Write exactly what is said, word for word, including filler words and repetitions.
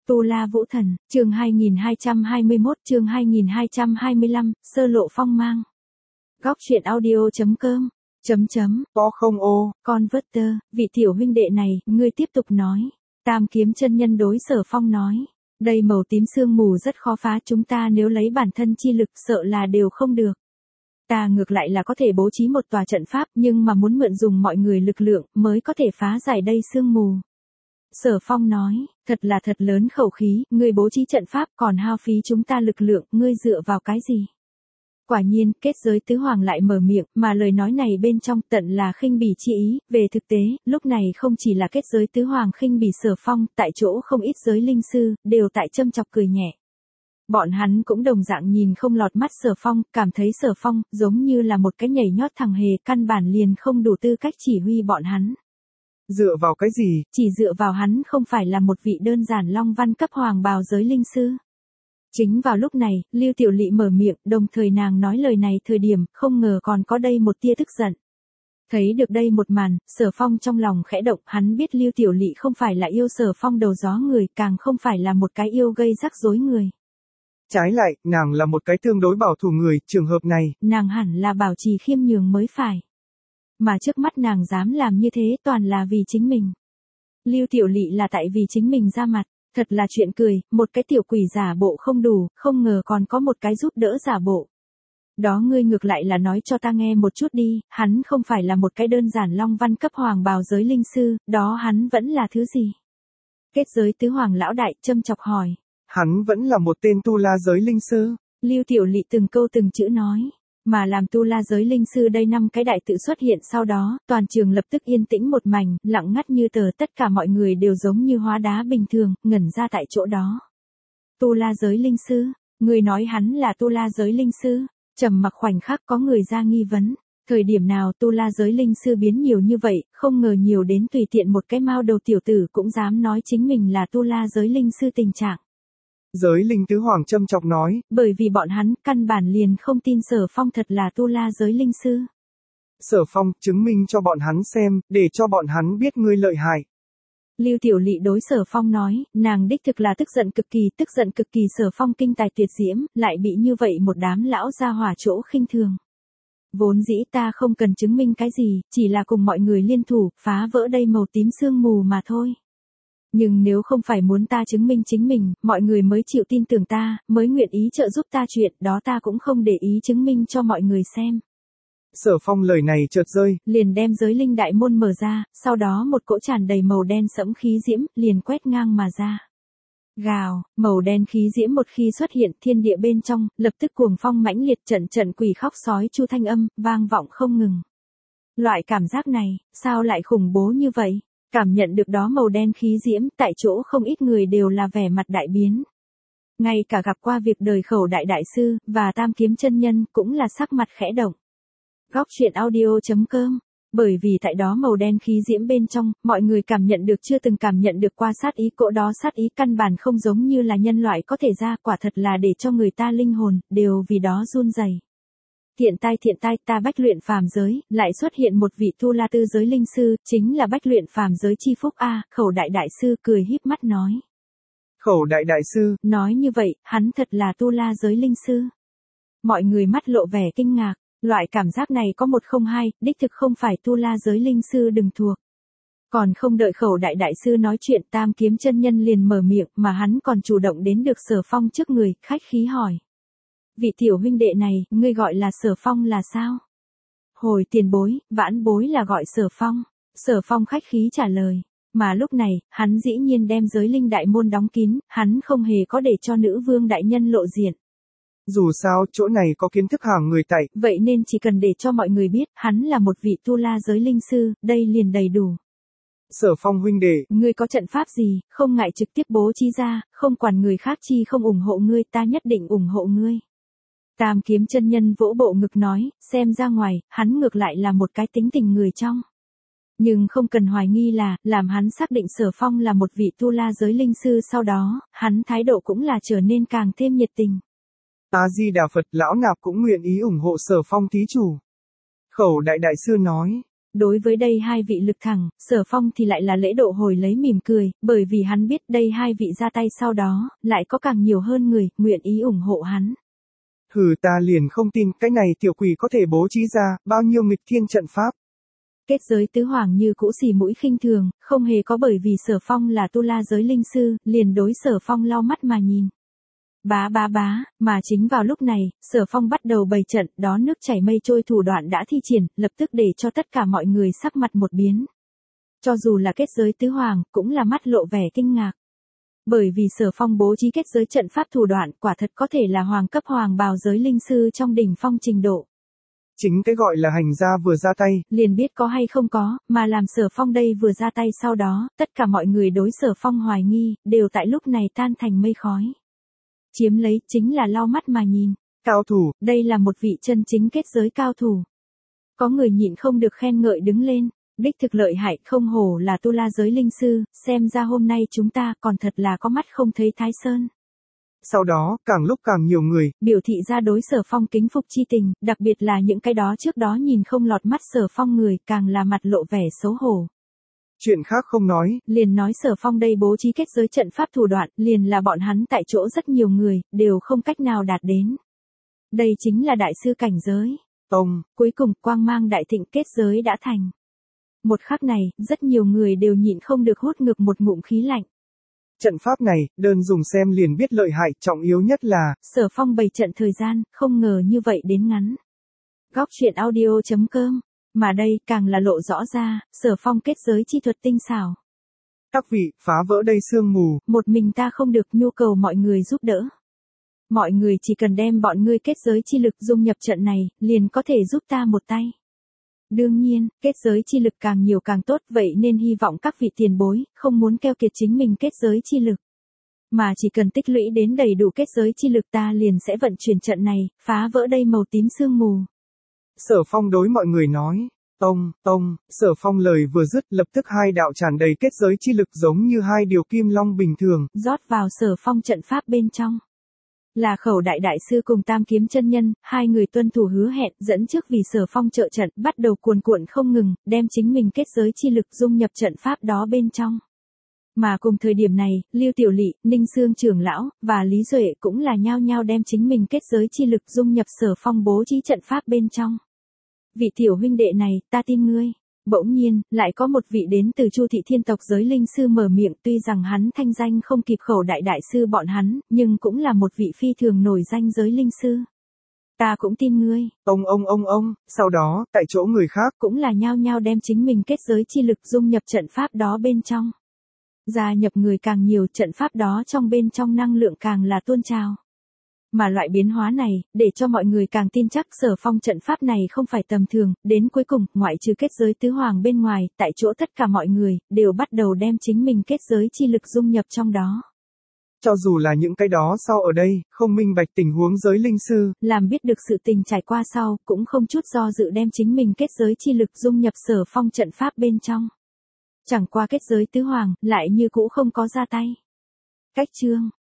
Tu La Vũ Thần, chương hai nghìn hai trăm hai mươi mốt, chương hai nghìn hai trăm hai mươi lăm, sơ lộ phong mang. Góc truyện audio chấm com, chấm chấm, có không ô. Converter, vị tiểu huynh đệ này, ngươi tiếp tục nói. Tam kiếm chân nhân đối Sở Phong nói. Đây màu tím sương mù rất khó phá, chúng ta nếu lấy bản thân chi lực sợ là đều không được. Ta ngược lại là có thể bố trí một tòa trận pháp, nhưng mà muốn mượn dùng mọi người lực lượng mới có thể phá giải đây sương mù. Sở Phong nói, thật là thật lớn khẩu khí, ngươi bố trí trận pháp còn hao phí chúng ta lực lượng, ngươi dựa vào cái gì? Quả nhiên, kết giới tứ hoàng lại mở miệng, mà lời nói này bên trong tận là khinh bỉ chi ý, về thực tế, lúc này không chỉ là kết giới tứ hoàng khinh bỉ Sở Phong, tại chỗ không ít giới linh sư, đều tại châm chọc cười nhẹ. Bọn hắn cũng đồng dạng nhìn không lọt mắt Sở Phong, cảm thấy Sở Phong giống như là một cái nhảy nhót thằng hề, căn bản liền không đủ tư cách chỉ huy bọn hắn. Dựa vào cái gì? Chỉ dựa vào hắn không phải là một vị đơn giản long văn cấp hoàng bào giới linh sư. Chính vào lúc này, Lưu Tiểu Lị mở miệng, đồng thời nàng nói lời này thời điểm, không ngờ còn có đây một tia tức giận. Thấy được đây một màn, Sở Phong trong lòng khẽ động, hắn biết Lưu Tiểu Lị không phải là yêu Sở Phong đầu gió người, càng không phải là một cái yêu gây rắc rối người. Trái lại, nàng là một cái tương đối bảo thủ người, trường hợp này. Nàng hẳn là bảo trì khiêm nhường mới phải. Mà trước mắt nàng dám làm như thế toàn là vì chính mình. Lưu Tiểu Lị là tại vì chính mình ra mặt, thật là chuyện cười, một cái tiểu quỷ giả bộ không đủ, không ngờ còn có một cái giúp đỡ giả bộ. Đó ngươi ngược lại là nói cho ta nghe một chút đi, hắn không phải là một cái đơn giản long văn cấp hoàng bào giới linh sư, đó hắn vẫn là thứ gì? Kết giới tứ hoàng lão đại châm chọc hỏi. Hắn vẫn là một tên tu la giới linh sư. Lưu Tiểu Lị từng câu từng chữ nói. Mà làm tu la giới linh sư đây năm cái đại tự xuất hiện sau đó, toàn trường lập tức yên tĩnh một mảnh, lặng ngắt như tờ, tất cả mọi người đều giống như hóa đá bình thường, ngẩn ra tại chỗ đó. Tu la giới linh sư, người nói hắn là tu la giới linh sư, trầm mặc khoảnh khắc có người ra nghi vấn, thời điểm nào tu la giới linh sư biến nhiều như vậy, không ngờ nhiều đến tùy tiện một cái mao đầu tiểu tử cũng dám nói chính mình là tu la giới linh sư tình trạng. Giới linh tứ hoàng châm chọc nói. Bởi vì bọn hắn căn bản liền không tin Sở Phong thật là tu la giới linh sư. Sở Phong, chứng minh cho bọn hắn xem, để cho bọn hắn biết ngươi lợi hại. Lưu Tiểu Lị đối Sở Phong nói, nàng đích thực là tức giận cực kỳ, tức giận cực kỳ Sở Phong kinh tài tuyệt diễm, lại bị như vậy một đám lão gia hỏa chỗ khinh thường. Vốn dĩ ta không cần chứng minh cái gì, chỉ là cùng mọi người liên thủ, phá vỡ đây màu tím sương mù mà thôi. Nhưng nếu không phải muốn ta chứng minh chính mình, mọi người mới chịu tin tưởng ta, mới nguyện ý trợ giúp ta chuyện, đó ta cũng không để ý chứng minh cho mọi người xem. Sở Phong lời này chợt rơi, liền đem giới linh đại môn mở ra, sau đó một cỗ tràn đầy màu đen sẫm khí diễm, liền quét ngang mà ra. Gào, màu đen khí diễm một khi xuất hiện thiên địa bên trong, lập tức cuồng phong mãnh liệt, trận trận quỷ khóc sói chu thanh âm, vang vọng không ngừng. Loại cảm giác này, sao lại khủng bố như vậy? Cảm nhận được đó màu đen khí diễm, tại chỗ không ít người đều là vẻ mặt đại biến. Ngay cả gặp qua việc đời Khẩu đại đại sư, và Tam kiếm chân nhân, cũng là sắc mặt khẽ động. Góc truyện audio chấm com. Bởi vì tại đó màu đen khí diễm bên trong, mọi người cảm nhận được chưa từng cảm nhận được qua sát ý, cỗ đó sát ý căn bản không giống như là nhân loại có thể ra, quả thật là để cho người ta linh hồn, đều vì đó run rẩy. Thiện tai thiện tai, ta bách luyện phàm giới, lại xuất hiện một vị tu la tư giới linh sư, chính là bách luyện phàm giới chi phúc a. Khẩu đại đại sư cười híp mắt nói. Khẩu đại đại sư, nói như vậy, hắn thật là tu la giới linh sư. Mọi người mắt lộ vẻ kinh ngạc, loại cảm giác này có một không hai, đích thực không phải tu la giới linh sư đừng thuộc. Còn không đợi khẩu đại đại sư nói chuyện, Tam kiếm chân nhân liền mở miệng, mà hắn còn chủ động đến được Sở Phong trước người, khách khí hỏi. Vị tiểu huynh đệ này, ngươi gọi là Sở Phong là sao? Hồi tiền bối, vãn bối là gọi Sở Phong. Sở Phong khách khí trả lời. Mà lúc này, hắn dĩ nhiên đem giới linh đại môn đóng kín, hắn không hề có để cho nữ vương đại nhân lộ diện. Dù sao, chỗ này có kiến thức hàng người tại. Vậy nên chỉ cần để cho mọi người biết, hắn là một vị tu la giới linh sư, đây liền đầy đủ. Sở Phong huynh đệ, ngươi có trận pháp gì, không ngại trực tiếp bố trí ra, không quản người khác chi không ủng hộ ngươi, ta nhất định ủng hộ ngươi. Tam kiếm chân nhân vỗ bộ ngực nói, xem ra ngoài, hắn ngược lại là một cái tính tình người trong. Nhưng không cần hoài nghi là, làm hắn xác định Sở Phong là một vị tu la giới linh sư sau đó, hắn thái độ cũng là trở nên càng thêm nhiệt tình. A-di-đà Phật, lão nạp cũng nguyện ý ủng hộ Sở Phong thí chủ. Khẩu đại đại sư nói. Đối với đây hai vị lực thẳng, Sở Phong thì lại là lễ độ hồi lấy mỉm cười, bởi vì hắn biết đây hai vị ra tay sau đó, lại có càng nhiều hơn người, nguyện ý ủng hộ hắn. Hừ, ta liền không tin, cái này tiểu quỷ có thể bố trí ra, bao nhiêu nghịch thiên trận pháp. Kết giới tứ hoàng như cũ xì mũi khinh thường, không hề có bởi vì Sở Phong là tu la giới linh sư, liền đối Sở Phong lau mắt mà nhìn. Bá bá bá, mà chính vào lúc này, Sở Phong bắt đầu bày trận, đó nước chảy mây trôi thủ đoạn đã thi triển, lập tức để cho tất cả mọi người sắc mặt một biến. Cho dù là kết giới tứ hoàng, cũng là mắt lộ vẻ kinh ngạc. Bởi vì Sở Phong bố trí kết giới trận pháp thủ đoạn, quả thật có thể là hoàng cấp hoàng bào giới linh sư trong đỉnh phong trình độ. Chính cái gọi là hành gia vừa ra tay, liền biết có hay không có, mà làm Sở Phong đây vừa ra tay sau đó, tất cả mọi người đối Sở Phong hoài nghi, đều tại lúc này tan thành mây khói. Chiếm lấy, chính là lau mắt mà nhìn. Cao thủ, đây là một vị chân chính kết giới cao thủ. Có người nhịn không được khen ngợi đứng lên, đích thực lợi hại, không hổ là tu la giới linh sư, xem ra hôm nay chúng ta còn thật là có mắt không thấy Thái Sơn. Sau đó, càng lúc càng nhiều người, biểu thị ra đối Sở Phong kính phục chi tình, đặc biệt là những cái đó trước đó nhìn không lọt mắt Sở Phong người, càng là mặt lộ vẻ xấu hổ. Chuyện khác không nói, liền nói Sở Phong đây bố trí kết giới trận pháp thủ đoạn, liền là bọn hắn tại chỗ rất nhiều người, đều không cách nào đạt đến. Đây chính là đại sư cảnh giới. Tông, cuối cùng, quang mang đại thịnh kết giới đã thành. Một khắc này, rất nhiều người đều nhịn không được hút ngược một ngụm khí lạnh. Trận pháp này, đơn dùng xem liền biết lợi hại, trọng yếu nhất là, Sở Phong bày trận thời gian, không ngờ như vậy đến ngắn. Góc truyện audio chấm com. Mà đây, càng là lộ rõ ra, Sở Phong kết giới chi thuật tinh xảo. Các vị, phá vỡ đây sương mù. Một mình ta không được, nhu cầu mọi người giúp đỡ. Mọi người chỉ cần đem bọn ngươi kết giới chi lực dung nhập trận này, liền có thể giúp ta một tay. Đương nhiên, kết giới chi lực càng nhiều càng tốt, vậy nên hy vọng các vị tiền bối, không muốn keo kiệt chính mình kết giới chi lực. Mà chỉ cần tích lũy đến đầy đủ kết giới chi lực ta liền sẽ vận chuyển trận này, phá vỡ đây màu tím sương mù. Sở Phong đối mọi người nói, tông, tông, Sở Phong lời vừa dứt, lập tức hai đạo tràn đầy kết giới chi lực giống như hai điều kim long bình thường, rót vào Sở Phong trận pháp bên trong. Là Khẩu Đại Đại Sư cùng Tam Kiếm chân nhân, hai người tuân thủ hứa hẹn, dẫn trước vì Sở Phong trợ trận, bắt đầu cuồn cuộn không ngừng, đem chính mình kết giới chi lực dung nhập trận pháp đó bên trong. Mà cùng thời điểm này, Lưu Tiểu Lị, Ninh Xương trưởng lão, và Lý Duệ cũng là nhao nhao đem chính mình kết giới chi lực dung nhập Sở Phong bố trí trận pháp bên trong. Vị tiểu huynh đệ này, ta tin ngươi. Bỗng nhiên, lại có một vị đến từ Chu thị thiên tộc giới linh sư mở miệng, tuy rằng hắn thanh danh không kịp Khẩu Đại Đại Sư bọn hắn, nhưng cũng là một vị phi thường nổi danh giới linh sư. Ta cũng tin ngươi. Ông ông ông ông, sau đó, tại chỗ người khác, cũng là nhao nhao đem chính mình kết giới chi lực dung nhập trận pháp đó bên trong. Gia nhập người càng nhiều, trận pháp đó trong bên trong năng lượng càng là tuôn trào. Mà loại biến hóa này, để cho mọi người càng tin chắc Sở Phong trận pháp này không phải tầm thường, đến cuối cùng, ngoại trừ kết giới tứ hoàng bên ngoài, tại chỗ tất cả mọi người, đều bắt đầu đem chính mình kết giới chi lực dung nhập trong đó. Cho dù là những cái đó sau ở đây, không minh bạch tình huống giới linh sư, làm biết được sự tình trải qua sau, cũng không chút do dự đem chính mình kết giới chi lực dung nhập Sở Phong trận pháp bên trong. Chẳng qua kết giới tứ hoàng, lại như cũ không có ra tay. Cách chương